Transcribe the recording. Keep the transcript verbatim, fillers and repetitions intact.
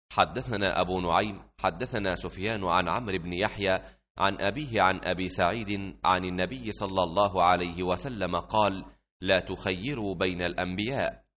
حدثنا أبو نعيم حدثنا سفيان عن عمرو بن يحيى عن أبيه عن أبي سعيد عن النبي صلى الله عليه وسلم قال: لا تخيروا بين الأنبياء،